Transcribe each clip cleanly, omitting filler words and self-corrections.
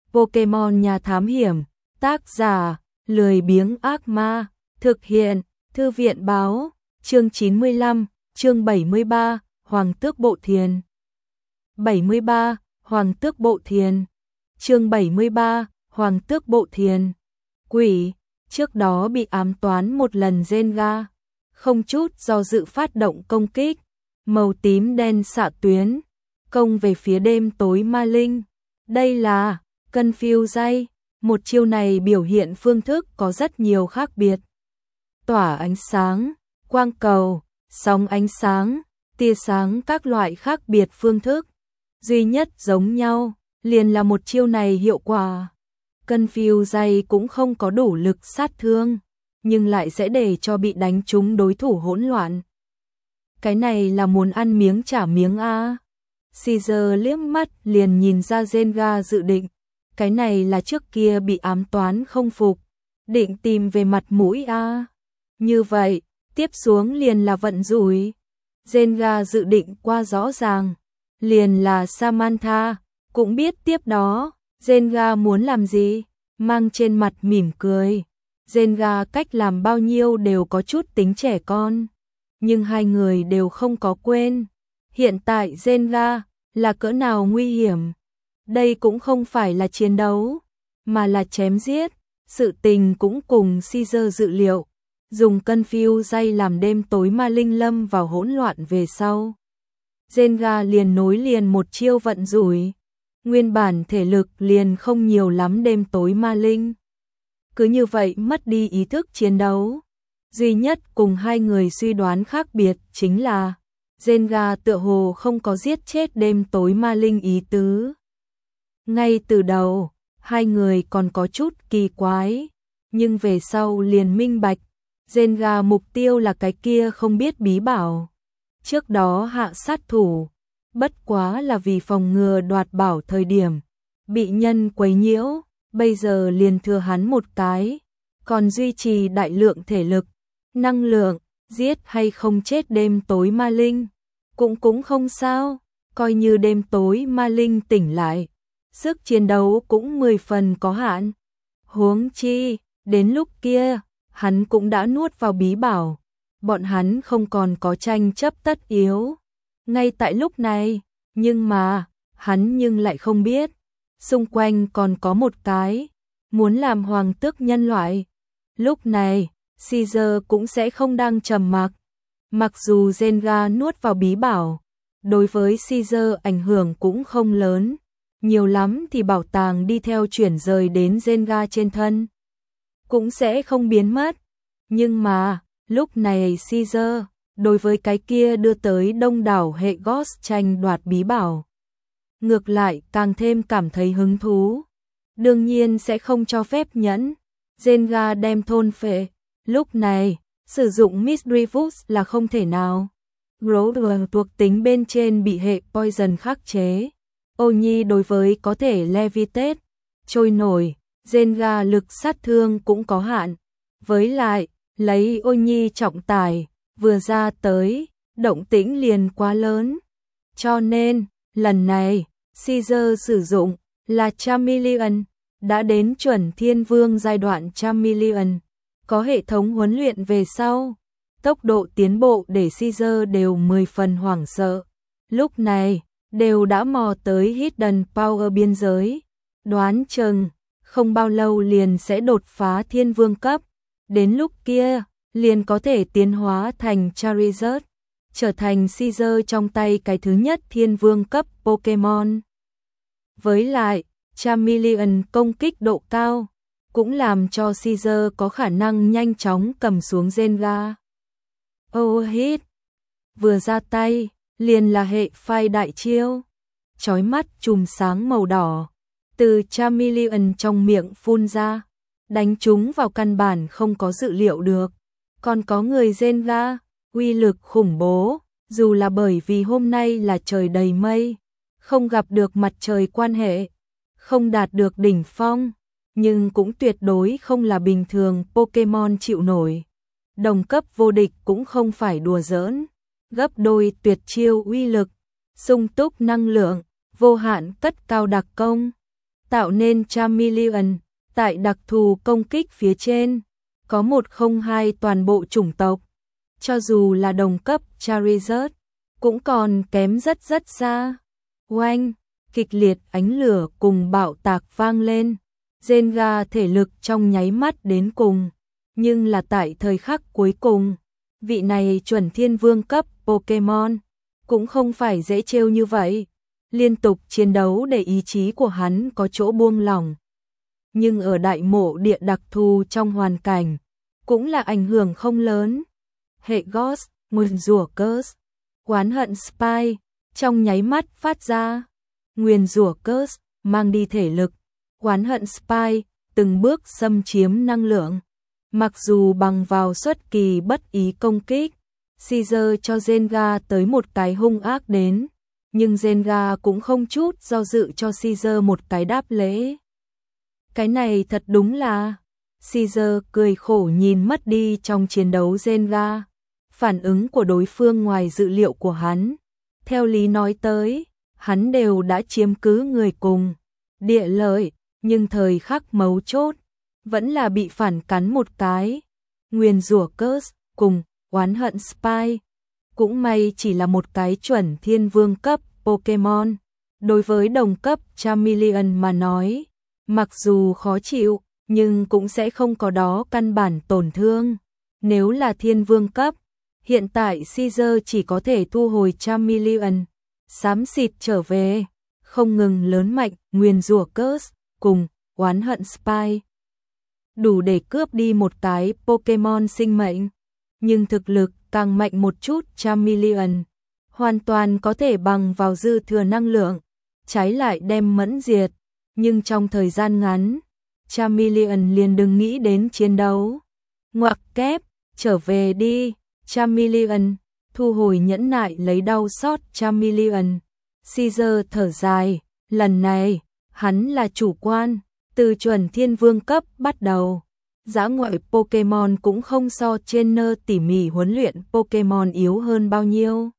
Pokemon Nhà Thám Hiểm, tác giả, lười biếng ác ma, thực hiện, Thư viện báo, chương 95, chương 73, Hoàng tước Bộ Thiền. 73, Hoàng tước Bộ Thiền. Chương 73, Hoàng tước Bộ Thiền. Quỷ, trước đó bị ám toán một lần Zenga, không chút do dự phát động công kích, màu tím đen xạ tuyến, công về phía đêm tối ma linh. Đây là Confuse, một chiêu này biểu hiện phương thức có rất nhiều khác biệt. Tỏa ánh sáng, quang cầu, sóng ánh sáng, tia sáng các loại khác biệt phương thức. Duy nhất giống nhau, liền là một chiêu này hiệu quả. Confuse cũng không có đủ lực sát thương, nhưng lại sẽ để cho bị đánh trúng đối thủ hỗn loạn. Cái này là muốn ăn miếng trả miếng a. Caesar liếc mắt liền nhìn ra Zenga dự định, cái này là trước kia bị ám toán không phục, định tìm về mặt mũi a. Như vậy, tiếp xuống liền là vận rủi. Zenga dự định qua rõ ràng, liền là Samantha, cũng biết tiếp đó, Zenga muốn làm gì, mang trên mặt mỉm cười. Zenga cách làm bao nhiêu đều có chút tính trẻ con, nhưng hai người đều không có quên. Hiện tại Zenga là cỡ nào nguy hiểm. Đây cũng không phải là chiến đấu, mà là chém giết. Sự tình cũng cùng Caesar dự liệu, dùng Confuse làm đêm tối ma linh lâm vào hỗn loạn về sau. Zenga liền nối liền một chiêu vận rủi. Nguyên bản thể lực liền không nhiều lắm đêm tối ma linh. Cứ như vậy mất đi ý thức chiến đấu. Duy nhất cùng hai người suy đoán khác biệt chính là Zenga tựa hồ không có giết chết đêm tối ma linh ý tứ. Ngay từ đầu, hai người còn có chút kỳ quái, nhưng về sau liền minh bạch, Zenga mục tiêu là cái kia không biết bí bảo. Trước đó hạ sát thủ, bất quá là vì phòng ngừa đoạt bảo thời điểm bị nhân quấy nhiễu, bây giờ liền thừa hắn một cái, còn duy trì đại lượng thể lực, năng lượng, giết hay không chết đêm tối ma linh, cũng không sao, coi như đêm tối ma linh tỉnh lại, sức chiến đấu cũng 10 phần có hạn. Huống chi, đến lúc kia, hắn cũng đã nuốt vào bí bảo, bọn hắn không còn có tranh chấp tất yếu. Ngay tại lúc này, nhưng mà, hắn nhưng lại không biết, xung quanh còn có một cái, muốn làm hoàng tước nhân loại. Lúc này, Caesar cũng sẽ không đang trầm mặc. Mặc dù Zenga nuốt vào bí bảo, đối với Caesar ảnh hưởng cũng không lớn, nhiều lắm thì bảo tàng đi theo chuyển rời đến Zenga trên thân, cũng sẽ không biến mất. Nhưng mà, lúc này Caesar, đối với cái kia đưa tới đông đảo hệ Ghost tranh đoạt bí bảo, ngược lại càng thêm cảm thấy hứng thú. Đương nhiên sẽ không cho phép nhẫn Zenga đem thôn phệ. Lúc này, sử dụng Misdreavus là không thể nào. Grover thuộc tính bên trên bị hệ Poison khắc chế. Ô Nhi đối với có thể levitate, trôi nổi, Zenga lực sát thương cũng có hạn. Với lại, lấy Ô Nhi trọng tải, vừa ra tới, động tĩnh liền quá lớn. Cho nên, lần này, Caesar sử dụng là Charmeleon, đã đến chuẩn thiên vương giai đoạn Charmeleon. Có hệ thống huấn luyện về sau, tốc độ tiến bộ để Caesar đều 10 phần hoảng sợ. Lúc này, đều đã mò tới Hidden Power biên giới. Đoán chừng, không bao lâu liền sẽ đột phá thiên vương cấp. Đến lúc kia, liền có thể tiến hóa thành Charizard, trở thành Caesar trong tay cái thứ nhất thiên vương cấp Pokemon. Với lại, Charmeleon công kích độ cao, cũng làm cho Caesar có khả năng nhanh chóng cầm xuống Zenga. Hit vừa ra tay, liền là hệ phai đại chiêu, chói mắt chùm sáng màu đỏ, từ Charmeleon trong miệng phun ra, đánh chúng vào căn bản không có dự liệu được. Còn có người Zenga, uy lực khủng bố, dù là bởi vì hôm nay là trời đầy mây, không gặp được mặt trời quan hệ, không đạt được đỉnh phong, nhưng cũng tuyệt đối không là bình thường Pokemon chịu nổi. Đồng cấp vô địch cũng không phải đùa giỡn, gấp đôi tuyệt chiêu uy lực, sung túc năng lượng, vô hạn cất cao đặc công. tạo nên Charmeleon, tại đặc thù công kích phía trên, có 102 toàn bộ chủng tộc, cho dù là đồng cấp Charizard, cũng còn kém rất rất xa. Oanh, kịch liệt ánh lửa cùng bạo tạc vang lên, Zenga thể lực trong nháy mắt đến cùng, nhưng là tại thời khắc cuối cùng, vị này chuẩn thiên vương cấp Pokemon cũng không phải dễ trêu như vậy. Liên tục chiến đấu để ý chí của hắn có chỗ buông lỏng. Nhưng ở đại mộ địa đặc thù trong hoàn cảnh, cũng là ảnh hưởng không lớn. Hệ Ghost, nguyền rủa Curse, oán hận Spy, trong nháy mắt phát ra. Nguyền rủa Curse, mang đi thể lực. Oán hận Spy, từng bước xâm chiếm năng lượng. Mặc dù bằng vào xuất kỳ bất ý công kích, Caesar cho Zenga tới một cái hung ác đến, nhưng Zenga cũng không chút do dự cho Caesar một cái đáp lễ. Cái này thật đúng là... Caesar cười khổ nhìn mất đi trong chiến đấu Zenga. Phản ứng của đối phương ngoài dự liệu của hắn. Theo lý nói tới, hắn đều đã chiếm cứ người cùng địa lợi, nhưng thời khắc mấu chốt, vẫn là bị phản cắn một cái. Nguyền rủa Curse cùng oán hận Spy. Cũng may chỉ là một cái chuẩn thiên vương cấp Pokemon. Đối với đồng cấp Charmeleon mà nói, mặc dù khó chịu, nhưng cũng sẽ không có đó căn bản tổn thương. Nếu là thiên vương cấp, hiện tại Caesar chỉ có thể thu hồi Charmeleon, xám xịt trở về, không ngừng lớn mạnh, nguyền rủa Curse cùng oán hận Spy. Đủ để cướp đi một cái Pokemon sinh mệnh, nhưng thực lực càng mạnh một chút Charmeleon, hoàn toàn có thể bằng vào dư thừa năng lượng, trái lại đem mẫn diệt, nhưng trong thời gian ngắn, Charmeleon liền đừng nghĩ đến chiến đấu. Ngoặc kép, trở về đi, Charmeleon, thu hồi nhẫn nại lấy đau xót Charmeleon. Caesar thở dài, lần này, hắn là chủ quan, từ chuẩn thiên vương cấp bắt đầu. Dã ngoại Pokemon cũng không so trainer tỉ mỉ huấn luyện Pokemon yếu hơn bao nhiêu.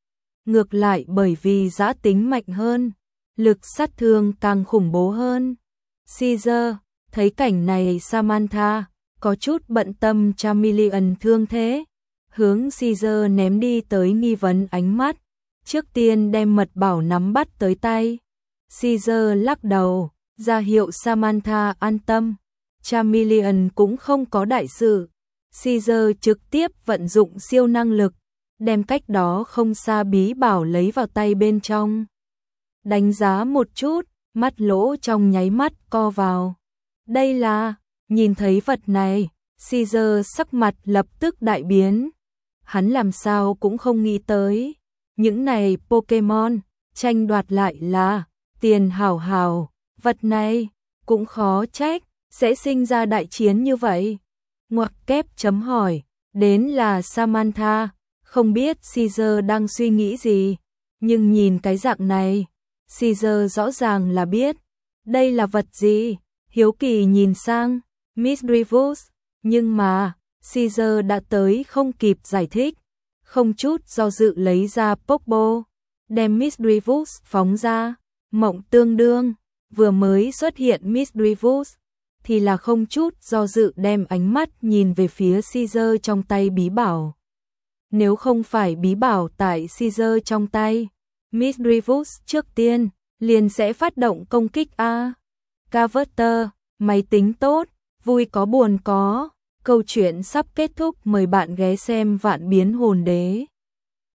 Ngược lại bởi vì dã tính mạnh hơn, lực sát thương càng khủng bố hơn. Caesar, thấy cảnh này Samantha, có chút bận tâm Charmeleon thương thế. Hướng Caesar ném đi tới nghi vấn ánh mắt, trước tiên đem mật bảo nắm bắt tới tay. Caesar lắc đầu, ra hiệu Samantha an tâm. Charmeleon cũng không có đại sự. Caesar trực tiếp vận dụng siêu năng lực, đem cách đó không xa bí bảo lấy vào tay bên trong. Đánh giá một chút, mắt lỗ trong nháy mắt co vào. Đây là, nhìn thấy vật này, Caesar sắc mặt lập tức đại biến. Hắn làm sao cũng không nghĩ tới. Những này Pokemon, tranh đoạt lại là tiền hảo hảo, vật này cũng khó trách, sẽ sinh ra đại chiến như vậy. Ngoặc kép chấm hỏi, đến là Samantha, không biết Caesar đang suy nghĩ gì, nhưng nhìn cái dạng này, Caesar rõ ràng là biết, đây là vật gì, hiếu kỳ nhìn sang, Misdreavus, nhưng mà, Caesar đã tới không kịp giải thích, không chút do dự lấy ra Pokeball, đem Misdreavus phóng ra, mộng tương đương, vừa mới xuất hiện Misdreavus, thì là không chút do dự đem ánh mắt nhìn về phía Caesar trong tay bí bảo. Nếu không phải bí bảo tại Caesar trong tay, Misdreavus trước tiên liền sẽ phát động công kích a. Carver, máy tính tốt, vui có buồn có. Câu chuyện sắp kết thúc, mời bạn ghé xem Vạn Biến Hồn Đế.